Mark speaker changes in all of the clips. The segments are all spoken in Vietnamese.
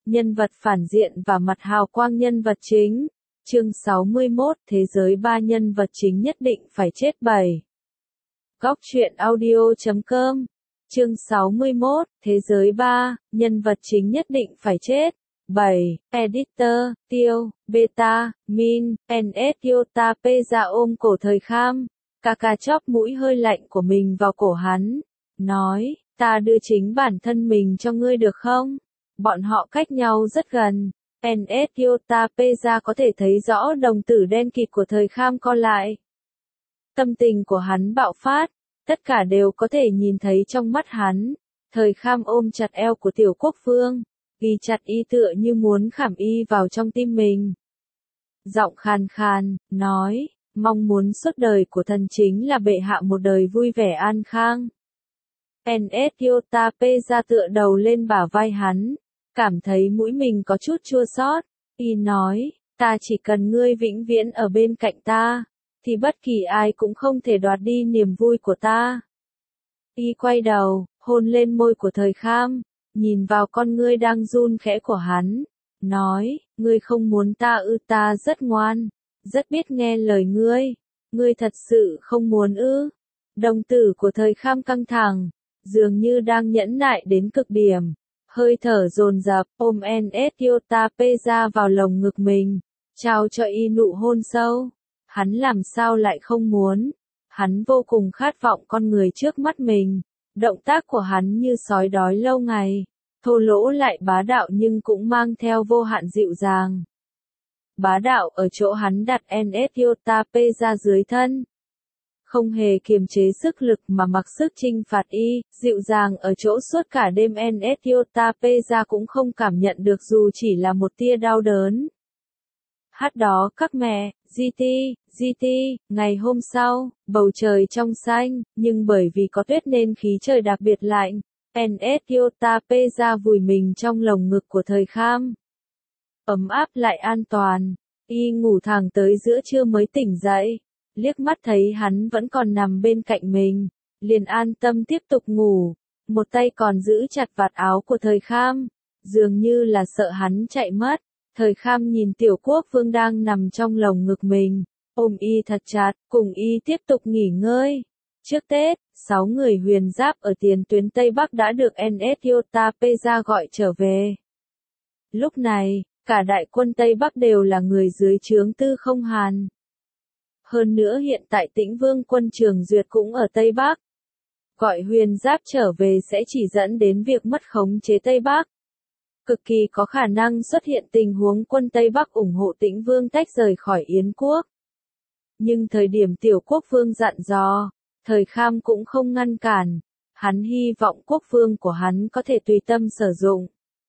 Speaker 1: nhân vật phản diện và mặt hào quang nhân vật chính. Chương 61, thế giới 3 nhân vật chính nhất định phải chết 7. Góc truyện audio.com. Chương 61, thế giới 3, nhân vật chính nhất định phải chết. 7. Editor, Tiêu, Beta, Min, NS Yota Peza ôm cổ Thời Kham. Kaka chóp mũi hơi lạnh của mình vào cổ hắn. Nói, ta đưa chính bản thân mình cho ngươi được không? Bọn họ cách nhau rất gần. NS Yota Peza có thể thấy rõ đồng tử đen kịt của Thời Kham co lại. Tâm tình của hắn bạo phát. Tất cả đều có thể nhìn thấy trong mắt hắn. Thời Kham ôm chặt eo của Tiểu Quốc Vương. Ghi chặt y tựa như muốn khảm y vào trong tim mình. Giọng khàn khàn, nói, mong muốn suốt đời của thần chính là bệ hạ một đời vui vẻ an khang. NS Yota Peza tựa đầu lên bả vai hắn, cảm thấy mũi mình có chút chua xót. Y nói, ta chỉ cần ngươi vĩnh viễn ở bên cạnh ta, thì bất kỳ ai cũng không thể đoạt đi niềm vui của ta. Y quay đầu, hôn lên môi của Thời Kham, nhìn vào con ngươi đang run khẽ của hắn, nói, ngươi không muốn ta ư? Ta rất ngoan, rất biết nghe lời ngươi thật sự không muốn ư? Đồng tử của Thời Kham căng thẳng, dường như đang nhẫn nại đến cực điểm, hơi thở dồn dập, ôm NS Yota Peza vào lồng ngực mình, trao cho y nụ hôn sâu. Hắn làm sao lại không muốn? Hắn vô cùng khát vọng con người trước mắt mình. Động tác của hắn như sói đói lâu ngày, thô lỗ lại bá đạo nhưng cũng mang theo vô hạn dịu dàng. Bá đạo ở chỗ hắn đặt NS Yota Peza dưới thân, không hề kiềm chế sức lực mà mặc sức chinh phạt y, dịu dàng ở chỗ suốt cả đêm NS Yota Peza cũng không cảm nhận được dù chỉ là một tia đau đớn. Hát đó các mẹ, GT, ngày hôm sau, bầu trời trong xanh, nhưng bởi vì có tuyết nên khí trời đặc biệt lạnh. NS Yota Peza vùi mình trong lồng ngực của Thời Kham. Ấm áp lại an toàn, y ngủ thẳng tới giữa trưa mới tỉnh dậy, liếc mắt thấy hắn vẫn còn nằm bên cạnh mình, liền an tâm tiếp tục ngủ, một tay còn giữ chặt vạt áo của Thời Kham, dường như là sợ hắn chạy mất. Thời Kham nhìn Tiểu Quốc Vương đang nằm trong lồng ngực mình, ôm y thật chặt, cùng y tiếp tục nghỉ ngơi. Trước Tết, 6 người huyền giáp ở tiền tuyến Tây Bắc đã được NS Yota Peza gọi trở về. Lúc này, cả đại quân Tây Bắc đều là người dưới trướng Tư Không Hàn. Hơn nữa hiện tại Tĩnh Vương quân Trường Duyệt cũng ở Tây Bắc. Gọi huyền giáp trở về sẽ chỉ dẫn đến việc mất khống chế Tây Bắc. Cực kỳ có khả năng xuất hiện tình huống quân Tây Bắc ủng hộ Tĩnh Vương tách rời khỏi Yến quốc. Nhưng thời điểm Tiểu Quốc Vương dặn dò, Thời Kham cũng không ngăn cản, hắn hy vọng quốc vương của hắn có thể tùy tâm sử dụng.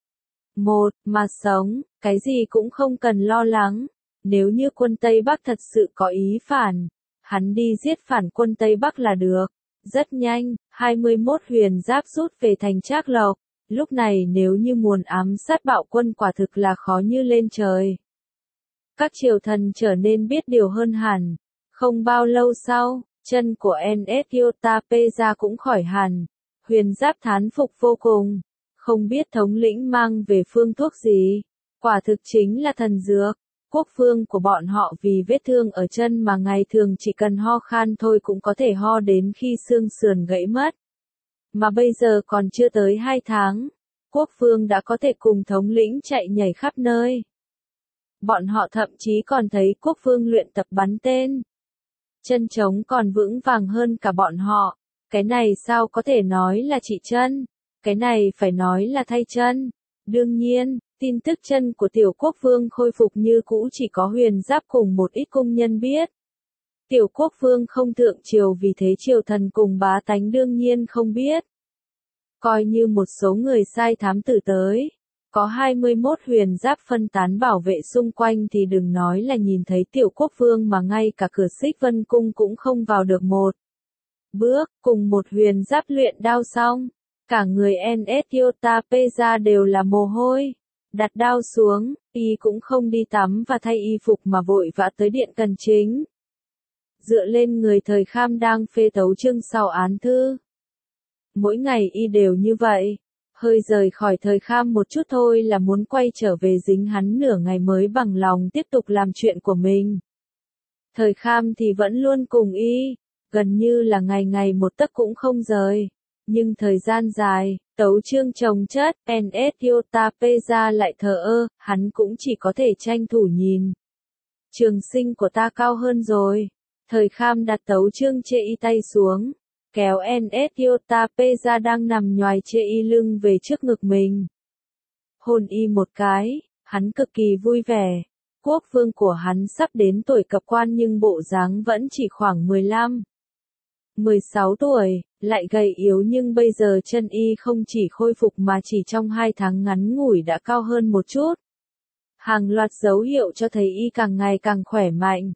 Speaker 1: Một, mà sống, cái gì cũng không cần lo lắng, nếu như quân Tây Bắc thật sự có ý phản, hắn đi giết phản quân Tây Bắc là được. Rất nhanh, 21 huyền giáp rút về thành Trác Lộc. Lúc này nếu như muốn ám sát bạo quân quả thực là khó như lên trời. Các triều thần trở nên biết điều hơn hẳn. Không bao lâu sau, chân của NS Yota Peza cũng khỏi hẳn. Huyền giáp thán phục vô cùng. Không biết thống lĩnh mang về phương thuốc gì. Quả thực chính là thần dược. Quốc vương của bọn họ vì vết thương ở chân mà ngày thường chỉ cần ho khan thôi cũng có thể ho đến khi xương sườn gãy mất. Mà bây giờ còn chưa tới 2 tháng, quốc vương đã có thể cùng thống lĩnh chạy nhảy khắp nơi. Bọn họ thậm chí còn thấy quốc vương luyện tập bắn tên. Chân trống còn vững vàng hơn cả bọn họ. Cái này sao có thể nói là chỉ chân? Cái này phải nói là thay chân. Đương nhiên, tin tức chân của Tiểu Quốc Vương khôi phục như cũ chỉ có huyền giáp cùng một ít cung nhân biết. Tiểu Quốc Vương không thượng triều vì thế triều thần cùng bá tánh đương nhiên không biết. Coi như một số người sai thám tử tới, có 21 huyền giáp phân tán bảo vệ xung quanh thì đừng nói là nhìn thấy Tiểu Quốc Vương mà ngay cả cửa Xích Vân Cung cũng không vào được một bước. Cùng một huyền giáp luyện đao xong, cả người NS Yota Peza đều là mồ hôi. Đặt đao xuống, y cũng không đi tắm và thay y phục mà vội vã tới điện cần chính. Dựa lên người Thời Kham đang phê tấu chương sau án thư. Mỗi ngày y đều như vậy. Hơi rời khỏi thời Kham một chút thôi là muốn quay trở về dính hắn nửa ngày mới bằng lòng tiếp tục làm chuyện của mình. Thời Kham thì vẫn luôn cùng y, gần như là ngày ngày một tấc cũng không rời. Nhưng thời gian dài, tấu chương chồng chất, NS Yota Peza lại thờ ơ, hắn cũng chỉ có thể tranh thủ nhìn. Trường sinh của ta cao hơn rồi. Thời Kham đặt tấu chương chê y tay xuống, kéo NS Yota Peza đang nằm nhoài chê y lưng về trước ngực mình. Hôn y một cái, hắn cực kỳ vui vẻ. Quốc vương của hắn sắp đến tuổi cập quan nhưng bộ dáng vẫn chỉ khoảng 16 tuổi, lại gầy yếu nhưng bây giờ chân y không chỉ khôi phục mà chỉ trong 2 tháng ngắn ngủi đã cao hơn một chút. Hàng loạt dấu hiệu cho thấy y càng ngày càng khỏe mạnh.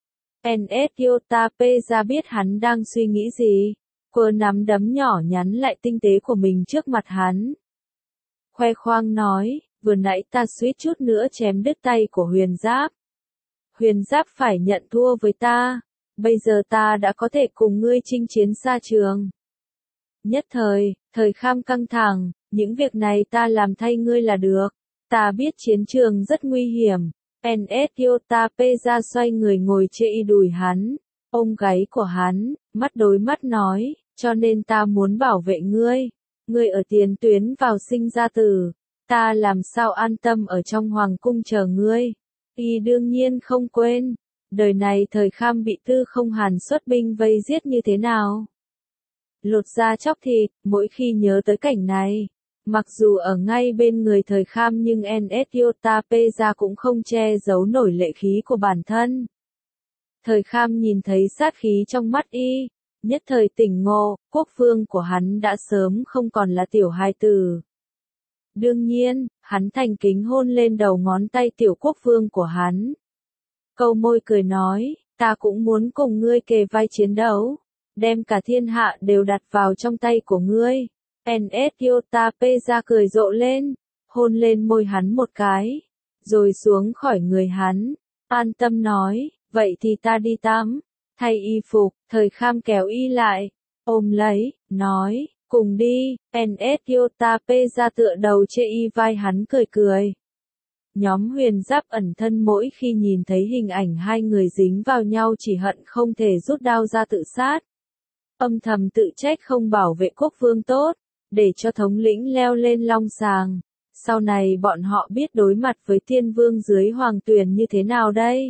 Speaker 1: NS Yota Peza biết hắn đang suy nghĩ gì, cô nắm đấm nhỏ nhắn lại tinh tế của mình trước mặt hắn. Khoe khoang nói, vừa nãy ta suýt chút nữa chém đứt tay của Huyền Giáp. Huyền Giáp phải nhận thua với ta, bây giờ ta đã có thể cùng ngươi chinh chiến xa trường. Nhất thời Kham căng thẳng, những việc này ta làm thay ngươi là được, ta biết chiến trường rất nguy hiểm. NS Yota Peza xoay người ngồi chê y đùi hắn, ôm gáy của hắn, mắt đối mắt nói, cho nên ta muốn bảo vệ ngươi. Ngươi ở tiền tuyến vào sinh ra tử, ta làm sao an tâm ở trong hoàng cung chờ ngươi. Y đương nhiên không quên, đời này thời Kham bị Tư Không Hàn xuất binh vây giết như thế nào. Lột da chóc thịt, mỗi khi nhớ tới cảnh này, mặc dù ở ngay bên người thời Kham nhưng NS Yota Peza cũng không che giấu nổi lệ khí của bản thân. Thời Kham nhìn thấy sát khí trong mắt y, nhất thời tỉnh ngộ, quốc vương của hắn đã sớm không còn là tiểu hài tử. Đương nhiên, hắn thành kính hôn lên đầu ngón tay tiểu quốc vương của hắn. Câu môi cười nói, ta cũng muốn cùng ngươi kề vai chiến đấu, đem cả thiên hạ đều đặt vào trong tay của ngươi. NS Yota Peza cười rộ lên, hôn lên môi hắn một cái, rồi xuống khỏi người hắn, an tâm nói, vậy thì ta đi tắm, thay y phục. Thời Kham kéo y lại, ôm lấy, nói, cùng đi. NS Yota Peza tựa đầu chê y vai hắn cười cười. Nhóm Huyền Giáp ẩn thân mỗi khi nhìn thấy hình ảnh hai người dính vào nhau chỉ hận không thể rút đao ra tự sát. Âm thầm tự trách không bảo vệ quốc vương tốt, để cho thống lĩnh leo lên long sàng. Sau này bọn họ biết đối mặt với tiên vương dưới hoàng tuyền như thế nào đây?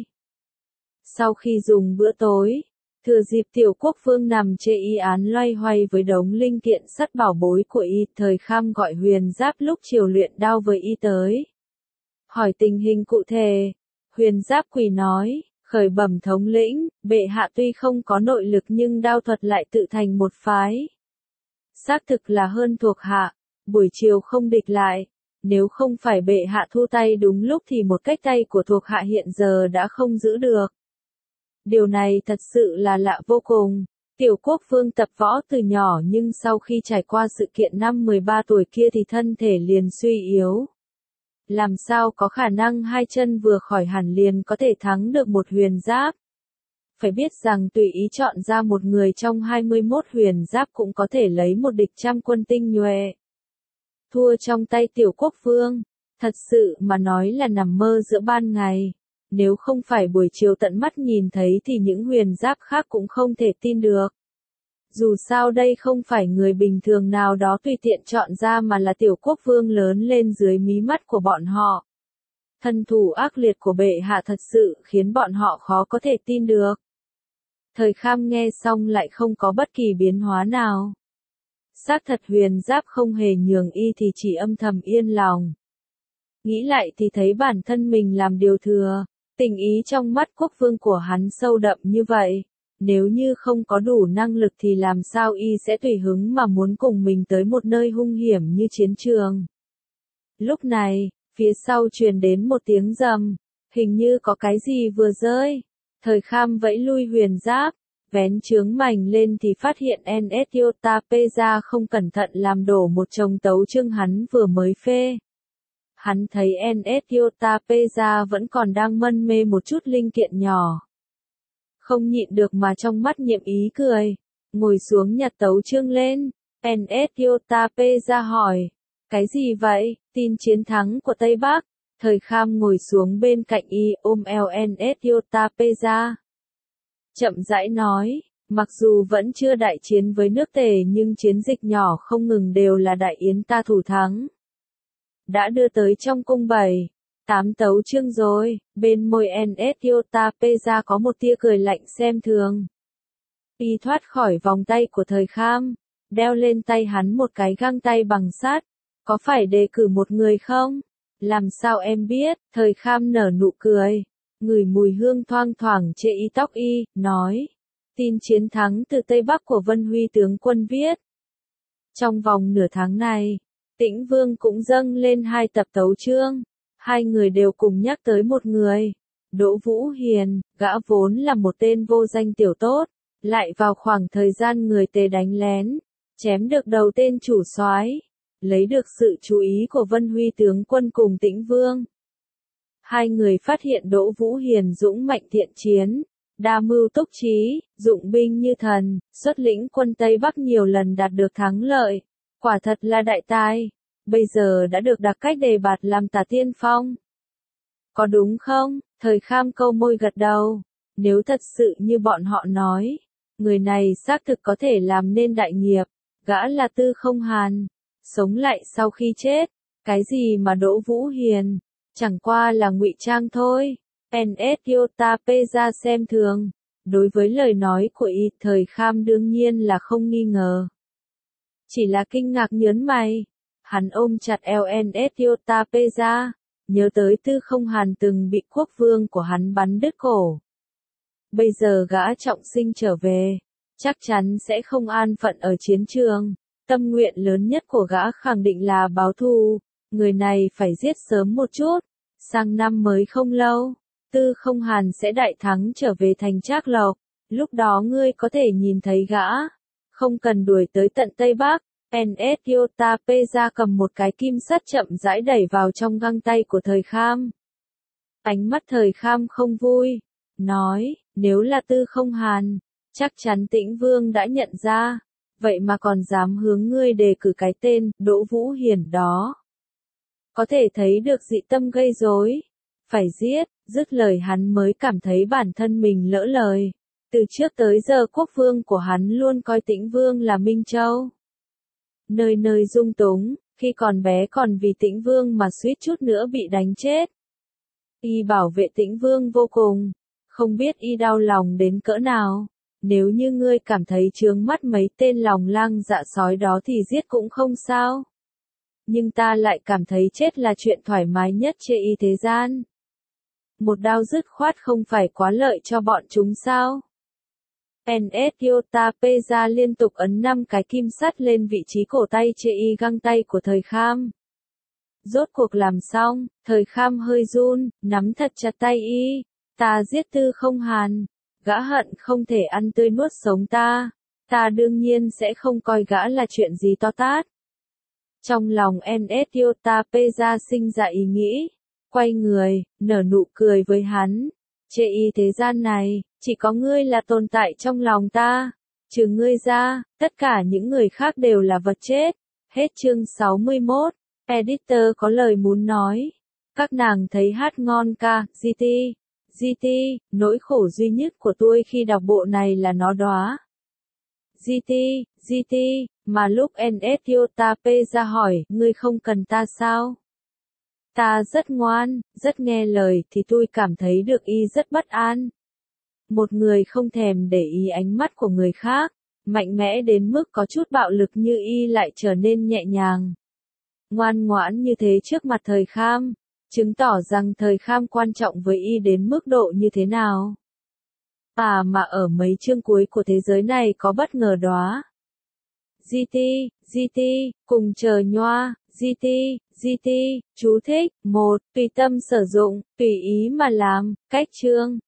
Speaker 1: Sau khi dùng bữa tối, thừa dịp tiểu quốc vương nằm chê y án loay hoay với đống linh kiện sắt bảo bối của y, thời Kham gọi Huyền Giáp lúc chiều luyện đao với y tới. Hỏi tình hình cụ thể, Huyền Giáp quỳ nói, khởi bẩm thống lĩnh, bệ hạ tuy không có nội lực nhưng đao thuật lại tự thành một phái. Xác thực là hơn thuộc hạ, buổi chiều không địch lại, nếu không phải bệ hạ thu tay đúng lúc thì một cách tay của thuộc hạ hiện giờ đã không giữ được. Điều này thật sự là lạ vô cùng. Tiểu quốc vương tập võ từ nhỏ nhưng sau khi trải qua sự kiện năm 13 tuổi kia thì thân thể liền suy yếu. Làm sao có khả năng hai chân vừa khỏi hẳn liền có thể thắng được một Huyền Giáp? Phải biết rằng tùy ý chọn ra một người trong 21 Huyền Giáp cũng có thể lấy một địch trăm quân tinh nhuệ. Thua trong tay tiểu quốc vương, thật sự mà nói là nằm mơ giữa ban ngày. Nếu không phải buổi chiều tận mắt nhìn thấy thì những Huyền Giáp khác cũng không thể tin được. Dù sao đây không phải người bình thường nào đó tùy tiện chọn ra mà là tiểu quốc vương lớn lên dưới mí mắt của bọn họ. Thân thủ ác liệt của bệ hạ thật sự khiến bọn họ khó có thể tin được. Thời Kham nghe xong lại không có bất kỳ biến hóa nào. Xác thật Huyền Giáp không hề nhường y thì chỉ âm thầm yên lòng. Nghĩ lại thì thấy bản thân mình làm điều thừa, tình ý trong mắt quốc vương của hắn sâu đậm như vậy. Nếu như không có đủ năng lực thì làm sao y sẽ tùy hứng mà muốn cùng mình tới một nơi hung hiểm như chiến trường. Lúc này, phía sau truyền đến một tiếng rầm, hình như có cái gì vừa rơi. Thời Kham vẫy lui Huyền Giáp, vén chướng mảnh lên thì phát hiện NS Yota Peza không cẩn thận làm đổ một chồng tấu chương hắn vừa mới phê. Hắn thấy NS Yota Peza vẫn còn đang mân mê một chút linh kiện nhỏ. Không nhịn được mà trong mắt nhiệm ý cười, ngồi xuống nhặt tấu chương lên. NS Yota Peza hỏi, Cái gì vậy? Tin chiến thắng của Tây Bắc. Thời Kham ngồi xuống bên cạnh y ôm LNS Yotapé ra. Chậm rãi nói, mặc dù vẫn chưa đại chiến với nước Tề nhưng chiến dịch nhỏ không ngừng đều là đại yến ta thủ thắng. Đã đưa tới trong cung 7-8 tấu chương rồi, bên môi NS Yotapé ra có một tia cười lạnh xem thường. Y thoát khỏi vòng tay của Thời Kham, đeo lên tay hắn một cái găng tay bằng sắt. Có phải đề cử một người không? Làm sao em biết? Thời Kham nở nụ cười, ngửi mùi hương thoang thoảng trên y tóc y, nói. Tin chiến thắng từ Tây Bắc của Vân Huy tướng quân viết. Trong vòng nửa tháng này, Tĩnh Vương cũng dâng lên 2 tập tấu chương. 2 người đều cùng nhắc tới một người. Đỗ Vũ Hiền, gã vốn là một tên vô danh tiểu tốt, lại vào khoảng thời gian người Tề đánh lén, chém được đầu tên chủ soái, lấy được sự chú ý của Vân Huy tướng quân cùng Tĩnh Vương. 2 người phát hiện Đỗ Vũ Hiền dũng mạnh thiện chiến, đa mưu túc trí, dụng binh như thần, xuất lĩnh quân Tây Bắc nhiều lần đạt được thắng lợi. Quả thật là đại tài, bây giờ đã được đặc cách đề bạt làm tả tiên phong. Có đúng không? Thời Kham câu môi gật đầu. Nếu thật sự như bọn họ nói, người này xác thực có thể làm nên đại nghiệp. Gã là Tư Không Hàn, sống lại sau khi chết. Cái gì mà Đỗ Vũ Hiền, chẳng qua là ngụy trang thôi. NS Yotapé ra xem thường. Đối với lời nói của y, Thời Kham đương nhiên là không nghi ngờ. Chỉ là kinh ngạc nhớn mày. Hắn ôm chặt LNS Yotapé ra, nhớ tới Tư Không Hàn từng bị quốc vương của hắn bắn đứt cổ. Bây giờ gã trọng sinh trở về, chắc chắn sẽ không an phận ở chiến trường. Tâm nguyện lớn nhất của gã khẳng định là báo thù. Người này phải giết sớm một chút. Sang năm mới không lâu, Tư Không Hàn sẽ đại thắng trở về thành Trác Lộc. Lúc đó ngươi có thể nhìn thấy gã. Không cần đuổi tới tận Tây Bắc. NS Yotapé ra cầm một cái kim sắt chậm rãi đẩy vào trong găng tay của Thời Kham. Ánh mắt Thời Kham không vui, nói, nếu là Tư Không Hàn, chắc chắn Tĩnh Vương đã nhận ra, vậy mà còn dám hướng ngươi đề cử cái tên Đỗ Vũ Hiền đó. Có thể thấy được dị tâm gây rối, phải giết. Dứt lời hắn mới cảm thấy bản thân mình lỡ lời. Từ trước tới giờ quốc vương của hắn luôn coi Tĩnh Vương là Minh Châu. Nơi nơi dung túng, khi còn bé còn vì Tĩnh Vương mà suýt chút nữa bị đánh chết. Y bảo vệ Tĩnh Vương vô cùng, không biết y đau lòng đến cỡ nào. Nếu như ngươi cảm thấy chướng mắt mấy tên lòng lang dạ sói đó thì giết cũng không sao. Nhưng ta lại cảm thấy chết là chuyện thoải mái nhất trên y thế gian. Một đao dứt khoát không phải quá lợi cho bọn chúng sao? NS Yotapé ra liên tục ấn 5 cái kim sắt lên vị trí cổ tay trên y găng tay của Thời Kham. Rốt cuộc làm xong, Thời Kham hơi run, nắm thật chặt tay y. Ta giết Tư Không Hàn, gã hận không thể ăn tươi nuốt sống ta. Ta đương nhiên sẽ không coi gã là chuyện gì to tát. Trong lòng NS Yotapé ra sinh ra ý nghĩ, quay người, nở nụ cười với hắn. Trên y thế gian này, chỉ có ngươi là tồn tại trong lòng ta. Trừ ngươi ra, tất cả những người khác đều là vật chết. Hết chương 61. Editor có lời muốn nói. Các nàng thấy hát ngon ca, GT, nỗi khổ duy nhất của tôi khi đọc bộ này là nó đóa. GT, mà lúc NS Yotapé ra hỏi, ngươi không cần ta sao? Ta rất ngoan, rất nghe lời thì tôi cảm thấy được y rất bất an. Một người không thèm để ý ánh mắt của người khác, mạnh mẽ đến mức có chút bạo lực như y lại trở nên nhẹ nhàng. Ngoan ngoãn như thế trước mặt Thời Kham, chứng tỏ rằng Thời Kham quan trọng với y đến mức độ như thế nào. Mà ở mấy chương cuối của thế giới này có bất ngờ đóa. GT, cùng chờ nhoa, GT, chú thích, 1, tùy tâm sử dụng, tùy ý mà làm, cách chương.